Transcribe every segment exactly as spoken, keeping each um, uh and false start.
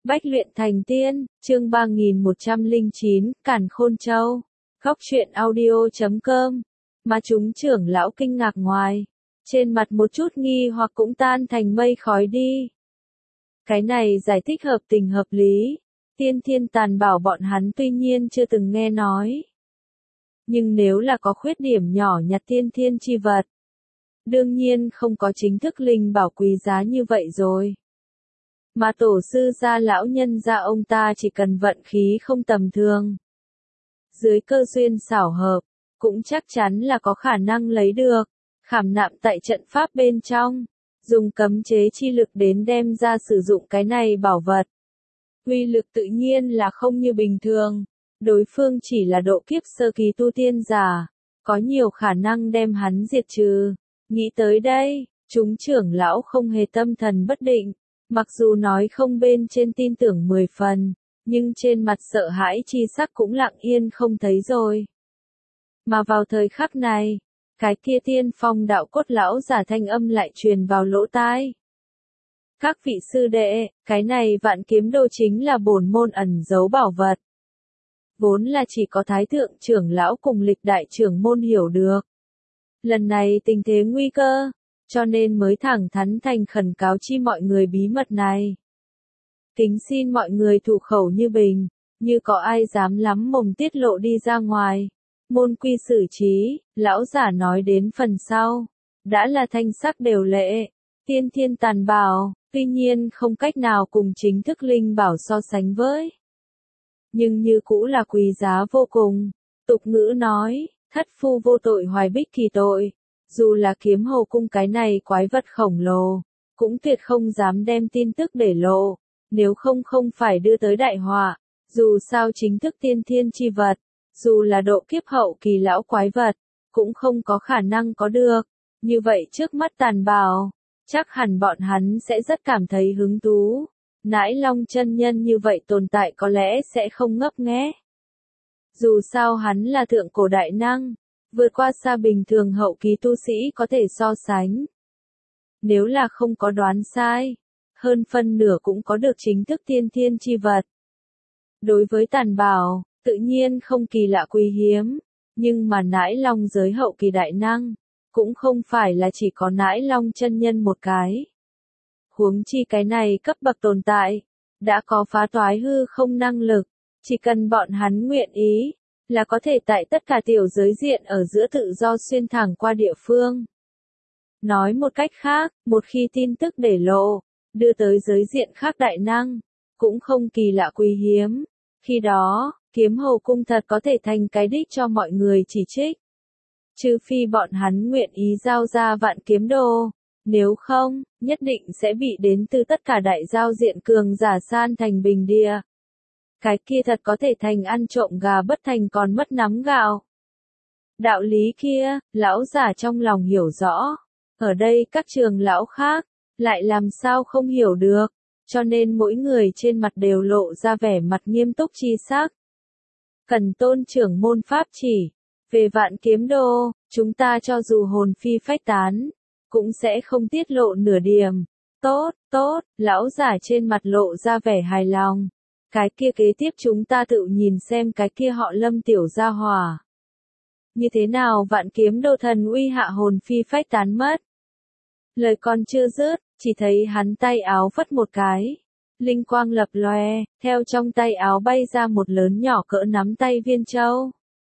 Bách luyện thành tiên, chương ba nghìn một trăm lẻ chín, Càn Khôn Châu. Góc truyện audio chấm com. Mà chúng trưởng lão kinh ngạc ngoài. Trên mặt một chút nghi hoặc cũng tan thành mây khói đi. Cái này giải thích hợp tình hợp lý. Tiên thiên tàn bảo bọn hắn tuy nhiên chưa từng nghe nói. Nhưng nếu là có khuyết điểm nhỏ nhặt tiên thiên chi vật. Đương nhiên không có chính thức linh bảo quý giá như vậy rồi. Mà tổ sư gia lão nhân gia ông ta chỉ cần vận khí không tầm thường. Dưới cơ duyên xảo hợp, cũng chắc chắn là có khả năng lấy được, khảm nạm tại trận pháp bên trong, dùng cấm chế chi lực đến đem ra sử dụng cái này bảo vật. Uy lực tự nhiên là không như bình thường, đối phương chỉ là độ kiếp sơ kỳ tu tiên giả, có nhiều khả năng đem hắn diệt trừ. Nghĩ tới đây, chúng trưởng lão không hề tâm thần bất định. Mặc dù nói không bên trên tin tưởng mười phần, nhưng trên mặt sợ hãi chi sắc cũng lặng yên không thấy rồi. Mà vào thời khắc này, cái kia tiên phong đạo cốt lão giả thanh âm lại truyền vào lỗ tai. Các vị sư đệ, cái này vạn kiếm đô chính là bổn môn ẩn giấu bảo vật. Vốn là chỉ có thái thượng trưởng lão cùng lịch đại trưởng môn hiểu được. Lần này tình thế nguy cơ. Cho nên mới thẳng thắn thành khẩn cáo chi mọi người bí mật này. Kính xin mọi người thủ khẩu như bình, như có ai dám lắm mồm tiết lộ đi ra ngoài. Môn quy xử trí, lão giả nói đến phần sau. Đã là thanh sắc đều lệ, tiên thiên tàn bảo, tuy nhiên không cách nào cùng chính thức linh bảo so sánh với. Nhưng như cũ là quý giá vô cùng. Tục ngữ nói, thất phu vô tội hoài bích kỳ tội. Dù là kiếm hồ cung cái này quái vật khổng lồ, cũng tuyệt không dám đem tin tức để lộ, nếu không không phải đưa tới đại họa. Dù sao chính thức tiên thiên chi vật, dù là độ kiếp hậu kỳ lão quái vật, cũng không có khả năng có được. Như vậy trước mắt tàn bảo, chắc hẳn bọn hắn sẽ rất cảm thấy hứng thú. Nãi Long chân nhân như vậy tồn tại có lẽ sẽ không ngấp nghé. Dù sao hắn là thượng cổ đại năng. Vượt qua xa bình thường hậu kỳ tu sĩ có thể so sánh. Nếu là không có đoán sai, hơn phân nửa cũng có được chính thức tiên thiên chi vật. Đối với tàn bảo, tự nhiên không kỳ lạ quý hiếm, nhưng mà nãi long giới hậu kỳ đại năng, cũng không phải là chỉ có nãi long chân nhân một cái. Huống chi cái này cấp bậc tồn tại, đã có phá toái hư không năng lực, chỉ cần bọn hắn nguyện ý. Là có thể tại tất cả tiểu giới diện ở giữa tự do xuyên thẳng qua địa phương. Nói một cách khác, một khi tin tức để lộ, đưa tới giới diện khác đại năng, cũng không kỳ lạ quý hiếm. Khi đó, kiếm hồ cung thật có thể thành cái đích cho mọi người chỉ trích. Trừ phi bọn hắn nguyện ý giao ra vạn kiếm đô, nếu không, nhất định sẽ bị đến từ tất cả đại giao diện cường giả san thành bình địa. Cái kia thật có thể thành ăn trộm gà bất thành còn mất nắm gạo. Đạo lý kia, lão giả trong lòng hiểu rõ. Ở đây các trường lão khác, lại làm sao không hiểu được. Cho nên mỗi người trên mặt đều lộ ra vẻ mặt nghiêm túc chi sắc. Cần tôn trưởng môn pháp chỉ. Về vạn kiếm đô, chúng ta cho dù hồn phi phách tán, cũng sẽ không tiết lộ nửa điểm. Tốt, tốt, lão giả trên mặt lộ ra vẻ hài lòng. Cái kia kế tiếp chúng ta tự nhìn xem cái kia họ Lâm tiểu gia hỏa. Như thế nào vạn kiếm đô thần uy hạ hồn phi phách tán mất. Lời còn chưa dứt, chỉ thấy hắn tay áo phất một cái. Linh quang lập lòe, theo trong tay áo bay ra một lớn nhỏ cỡ nắm tay viên châu.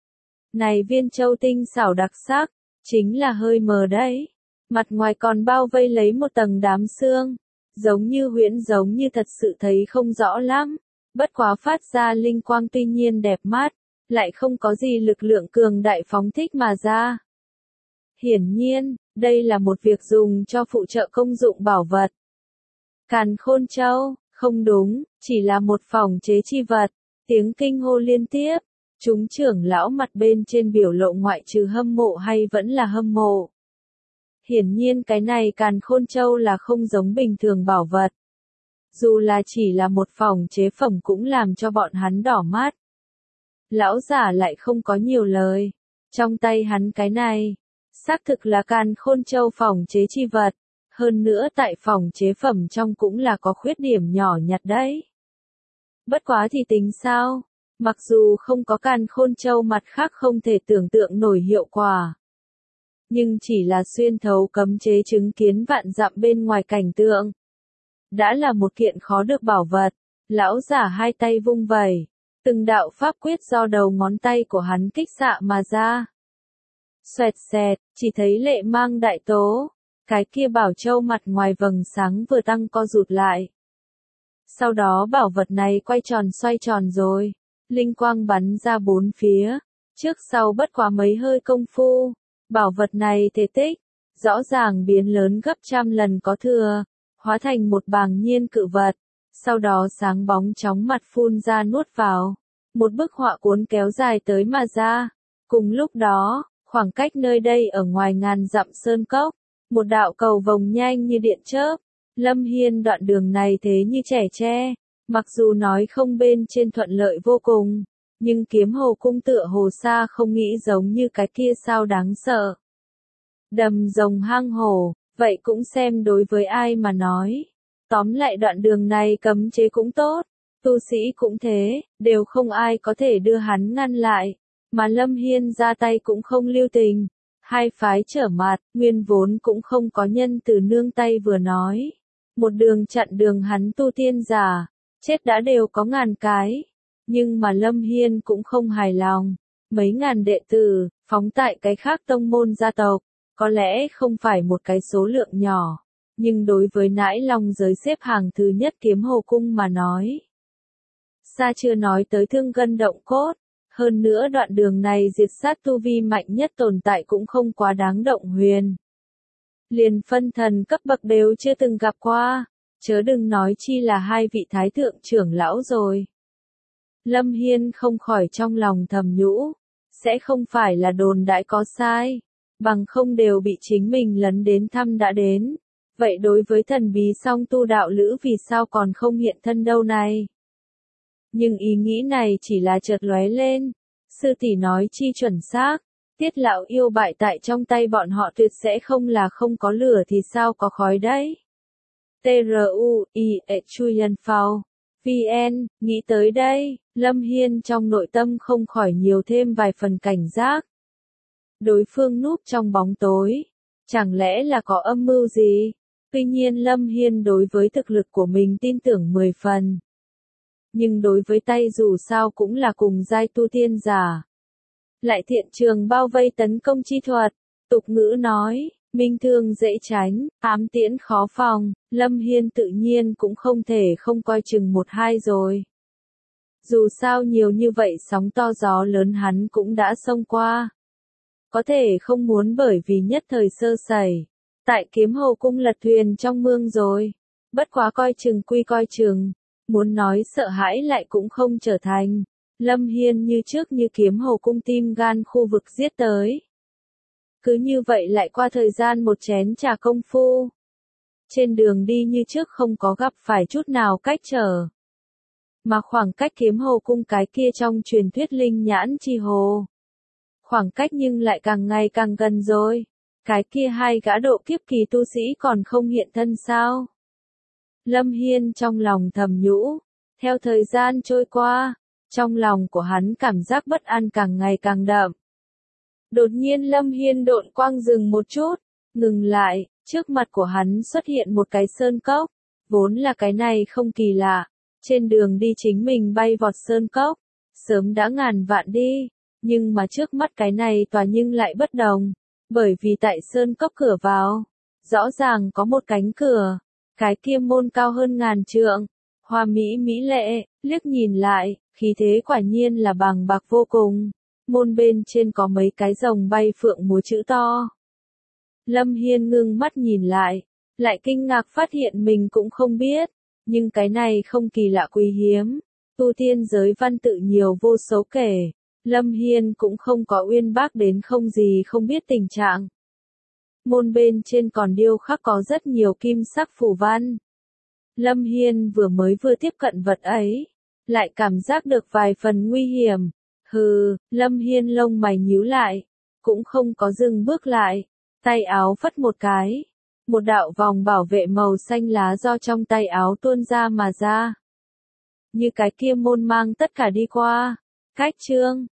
Này viên châu tinh xảo đặc sắc, chính là hơi mờ đấy. Mặt ngoài còn bao vây lấy một tầng đám xương, giống như huyễn giống như thật sự thấy không rõ lắm. Bất quá phát ra linh quang tuy nhiên đẹp mắt, lại không có gì lực lượng cường đại phóng thích mà ra. Hiển nhiên, đây là một việc dùng cho phụ trợ công dụng bảo vật. Càn Khôn Châu, không đúng, chỉ là một phòng chế chi vật. Tiếng kinh hô liên tiếp, chúng trưởng lão mặt bên trên biểu lộ ngoại trừ hâm mộ hay vẫn là hâm mộ. Hiển nhiên cái này Càn Khôn Châu là không giống bình thường bảo vật. Dù là chỉ là một phòng chế phẩm cũng làm cho bọn hắn đỏ mắt. Lão giả lại không có nhiều lời. Trong tay hắn cái này, xác thực là Càn Khôn Châu phòng chế chi vật. Hơn nữa tại phòng chế phẩm trong cũng là có khuyết điểm nhỏ nhặt đấy. Bất quá thì tính sao? Mặc dù không có Càn Khôn Châu mặt khác không thể tưởng tượng nổi hiệu quả. Nhưng chỉ là xuyên thấu cấm chế chứng kiến vạn dặm bên ngoài cảnh tượng. Đã là một kiện khó được bảo vật, lão giả hai tay vung vẩy. Từng đạo pháp quyết do đầu ngón tay của hắn kích xạ mà ra. Xoẹt xẹt, chỉ thấy lệ mang đại tố. Cái kia bảo châu mặt ngoài vầng sáng vừa tăng co rụt lại. Sau đó bảo vật này quay tròn xoay tròn rồi. Linh quang bắn ra bốn phía. Trước sau bất quá mấy hơi công phu. Bảo vật này thể tích. Rõ ràng biến lớn gấp trăm lần có thừa. Hóa thành một bàng nhiên cự vật. Sau đó sáng bóng chóng mặt phun ra nuốt vào. Một bức họa cuốn kéo dài tới mà ra. Cùng lúc đó, khoảng cách nơi đây ở ngoài ngàn dặm sơn cốc. Một đạo cầu vồng nhanh như điện chớp. Lâm Hiên đoạn đường này thế như trẻ tre. Mặc dù nói không bên trên thuận lợi vô cùng. Nhưng kiếm hồ cung tựa hồ xa không nghĩ giống như cái kia sao đáng sợ. Đầm rồng hang hổ, vậy cũng xem đối với ai mà nói. Tóm lại đoạn đường này cấm chế cũng tốt, tu sĩ cũng thế, đều không ai có thể đưa hắn ngăn lại. Mà Lâm Hiên ra tay cũng không lưu tình. Hai phái trở mặt, nguyên vốn cũng không có nhân từ nương tay vừa nói. Một đường chặn đường hắn tu tiên giả, chết đã đều có ngàn cái. Nhưng mà Lâm Hiên cũng không hài lòng. Mấy ngàn đệ tử, phóng tại cái khác tông môn gia tộc, có lẽ không phải một cái số lượng nhỏ. Nhưng đối với nãi long giới xếp hàng thứ nhất kiếm hồ cung mà nói. Xa chưa nói tới thương gân động cốt. Hơn nữa đoạn đường này diệt sát tu vi mạnh nhất tồn tại cũng không quá đáng động huyền. Liền phân thần cấp bậc đều chưa từng gặp qua. Chớ đừng nói chi là hai vị thái thượng trưởng lão rồi. Lâm Hiên không khỏi trong lòng thầm nhũ. Sẽ không phải là đồn đại có sai. Bằng không đều bị chính mình lấn đến thăm đã đến. Vậy đối với thần bí song tu đạo lữ vì sao còn không hiện thân đâu này? Nhưng ý nghĩ này chỉ là chợt lóe lên. Sư tỷ nói chi chuẩn xác. Tiết lão yêu bại tại trong tay bọn họ tuyệt sẽ không là không có lửa thì sao có khói đấy. T-R-U-I-E Chuyen Phao. vê en, nghĩ tới đây, Lâm Hiên trong nội tâm không khỏi nhiều thêm vài phần cảnh giác. Đối phương núp trong bóng tối. Chẳng lẽ là có âm mưu gì? Tuy nhiên Lâm Hiên đối với thực lực của mình tin tưởng mười phần. Nhưng đối với tay dù sao cũng là cùng giai tu tiên giả. Lại thiện trường bao vây tấn công chi thuật. Tục ngữ nói, minh thương dễ tránh, ám tiễn khó phòng. Lâm Hiên tự nhiên cũng không thể không coi chừng một hai rồi. Dù sao nhiều như vậy sóng to gió lớn hắn cũng đã xông qua. Có thể không muốn bởi vì nhất thời sơ sẩy. Tại kiếm hồ cung lật thuyền trong mương rồi. Bất quá coi chừng quy coi chừng. Muốn nói sợ hãi lại cũng không trở thành. Lâm Hiên như trước như kiếm hồ cung tim gan khu vực giết tới. Cứ như vậy lại qua thời gian một chén trà công phu. Trên đường đi như trước không có gặp phải chút nào cách trở. Mà khoảng cách kiếm hồ cung cái kia trong truyền thuyết linh nhãn chi hồ. Khoảng cách nhưng lại càng ngày càng gần rồi. Cái kia hai gã độ kiếp kỳ tu sĩ còn không hiện thân sao? Lâm Hiên trong lòng thầm nhũ. Theo thời gian trôi qua, trong lòng của hắn cảm giác bất an càng ngày càng đậm. Đột nhiên Lâm Hiên độn quang dừng một chút, ngừng lại, trước mặt của hắn xuất hiện một cái sơn cốc. Vốn là cái này không kỳ lạ. Trên đường đi chính mình bay vọt sơn cốc, sớm đã ngàn vạn đi. Nhưng mà trước mắt cái này tòa nhưng lại bất đồng. Bởi vì tại sơn cốc cửa vào, rõ ràng có một cánh cửa. Cái kia môn cao hơn ngàn trượng. Hoa mỹ mỹ lệ, liếc nhìn lại, khí thế quả nhiên là bàng bạc vô cùng. Môn bên trên có mấy cái rồng bay phượng múa chữ to. Lâm Hiên ngưng mắt nhìn lại, lại kinh ngạc phát hiện mình cũng không biết. Nhưng cái này không kỳ lạ quý hiếm. Tu tiên giới văn tự nhiều vô số kể. Lâm Hiên cũng không có uyên bác đến không gì không biết tình trạng. Môn bên trên còn điêu khắc có rất nhiều kim sắc phù văn. Lâm Hiên vừa mới vừa tiếp cận vật ấy, lại cảm giác được vài phần nguy hiểm. Hừ, Lâm Hiên lông mày nhíu lại, cũng không có dừng bước lại, tay áo phất một cái. Một đạo vòng bảo vệ màu xanh lá do trong tay áo tuôn ra mà ra. như cái kia môn mang tất cả đi qua. Cách chương